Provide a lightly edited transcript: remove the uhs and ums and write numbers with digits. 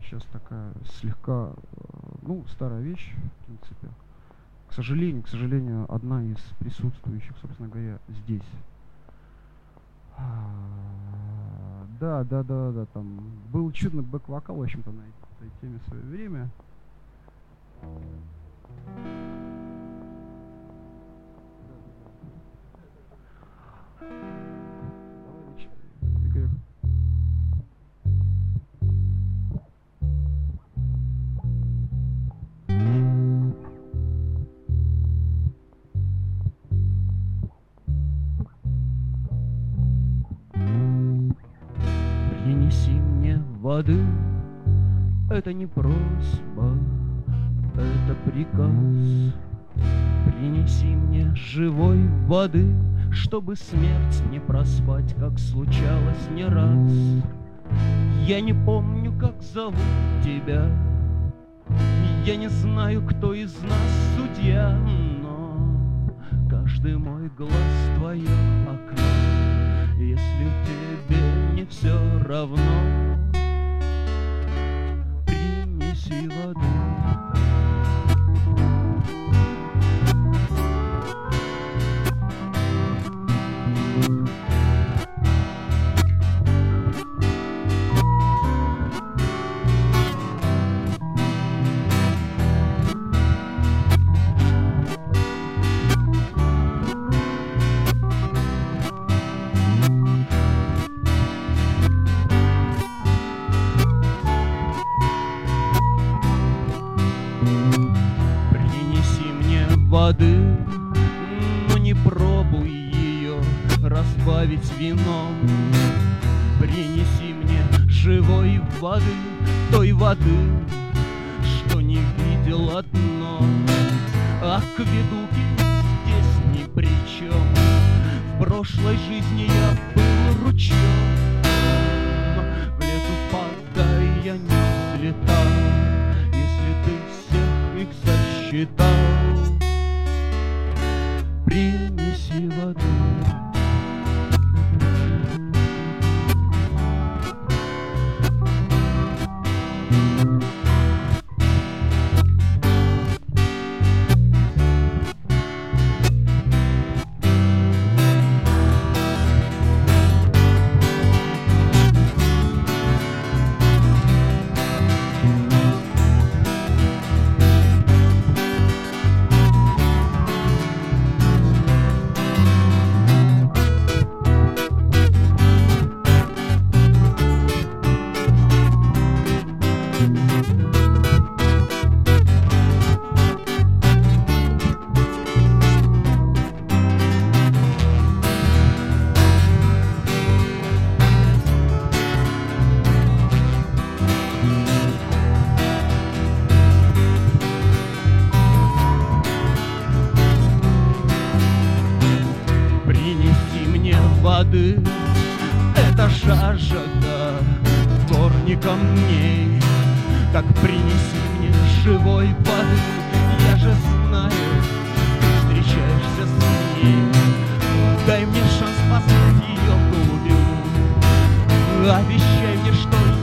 сейчас такая слегка, ну, старая вещь, в принципе. К сожалению, одна из присутствующих, собственно говоря, здесь. Да, там был чудный бэк-вокал, в общем-то, на этой теме в свое время. Принеси мне воды, это не просьба, это приказ. Принеси мне живой воды, чтобы смерть не проспать, как случалось не раз. Я не помню, как зовут тебя, я не знаю, кто из нас судья, но каждый мой глаз твое окно. Если тебе не все равно, принеси воды. Воды, но не пробуй ее разбавить вином. Принеси мне живой воды, той воды, что не видела дно. Акведуки здесь ни при чем. В прошлой жизни я был ручьем. В лету пока я не слетал, если ты всех их засчитал. Принеси воду. Воды, это жажда горни камней. Так принеси мне живой воды, я же знаю, ты встречаешься с ней. Дай мне шанс познать ее глубину, обещай мне, что